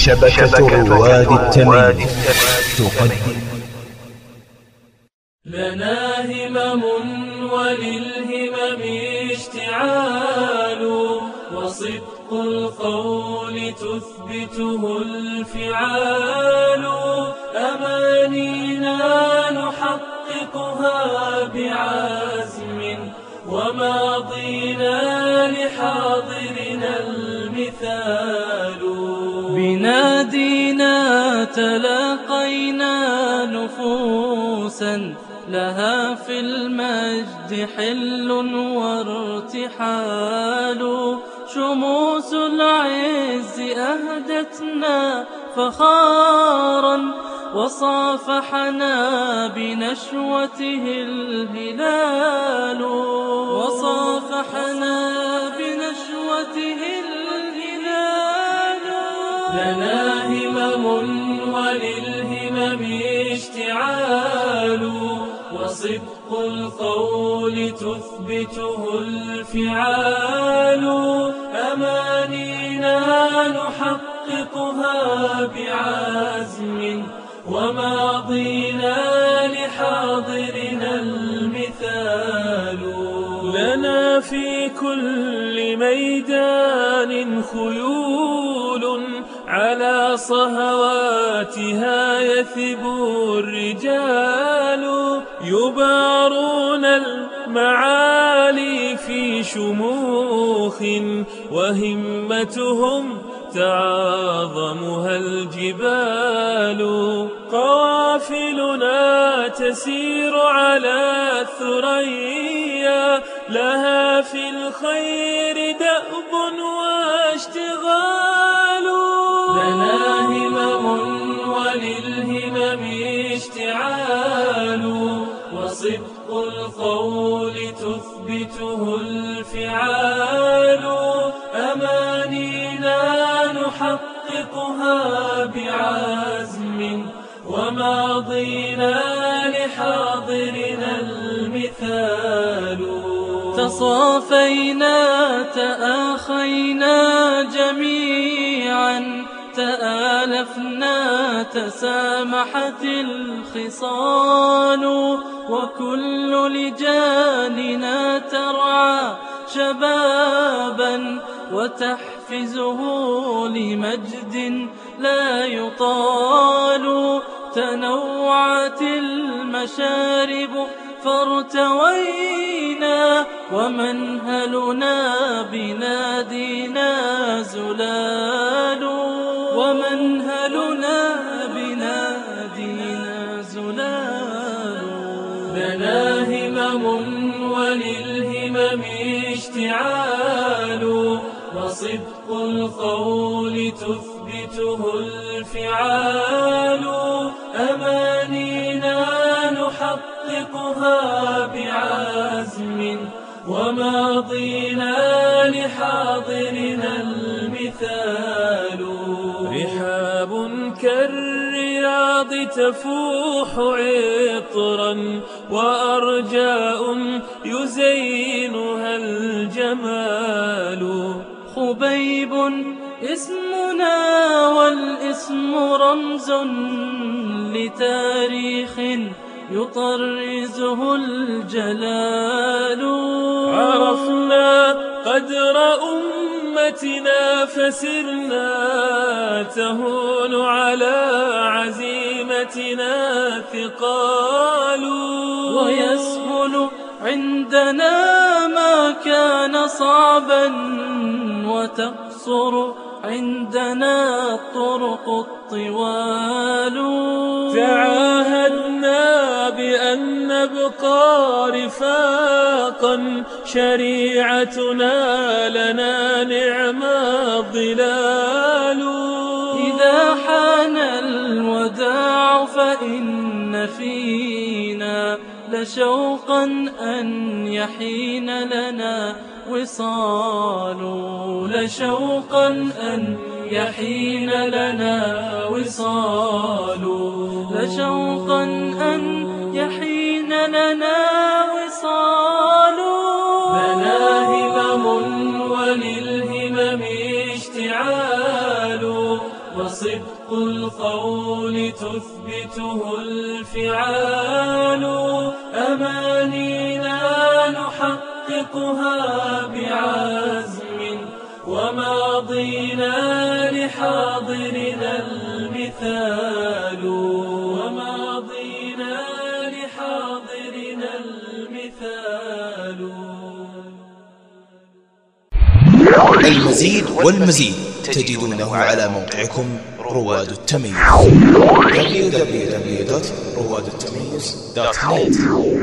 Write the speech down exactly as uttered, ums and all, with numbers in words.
شبكة رواد التنين تقدم. لنا همم وللهمم اشتعال، وصدق القول تثبته الفعال، أمانينا نحققها بعزم، وماضينا لحاضرنا المثال. بنادينا تلاقينا نفوسا لها في المجد حل وارتحال، شموس العز أهدتنا فخارا، وصافحنا بنشوته الهلال، وصافحنا بنشوته الهلال. لنا همم وللهمم اشتعال، وصدق القول تثبته الفعال، أمانينا نحققها بعزم، وماضينا لحاضرنا المثال. لنا في كل ميدان خيول، على صهواتها يثب الرجال، يبارون المعالي في شموخ، وهمتهم تعاظمها الجبال. قوافلنا تسير على الثريا، لها في الخير دأب واشتغال. لنا همم وللهمم اشتعال، وصدق القول تثبته الفعال، أمانينا نحققها بعزم، وماضينا لحاضرنا المثال. تصافينا تآخينا جميعا، تآلفنا تسامحت الخصال، وكل لجاننا ترعى شبابا، وتحفزه لمجد لا يطال. تنوعت المشارب فارتوينا، ومنهلنا بنادينا زلال، ومنهلنا بنادينا زلال. لنا همم وللهمم اشتعال، وصدق القول تثبته الفعال، أمانينا نحققها بعزم، وماضينا لحاضرنا المثال. رحاب كالرياض تفوح عطرا، وأرجاء يزينها الجمال. خبيب اسمنا والاسم رمز لتاريخ يطرزه الجلال. عرفنا قدر أمتنا فسرنا، تهون على عزيمتنا ثقال، ويسهل عندنا ما كان صعبا، وتقصر عندنا الطرق الطوال. تعاهدنا بأن نبقى رفاقا، شريعتنا لنا نعم الظلال. إذا حان الوداع فإن فينا لشوقا أن يحين لنا وصال، لشوقا أن يحين لنا وصال، لشوقا أن يحين لنا وصال. لنا همم وللهمم اشتعال، وصدق القول تثبته الفعال. أمانينا نحققها بعزم، وماضينا لحاضرنا المثال. وماضينا لحاضرنا المثال. المزيد والمزيد تجدونه على موقعكم رواد التميز دبليو دبليو دبليو دوت رواد التميز دوت نت.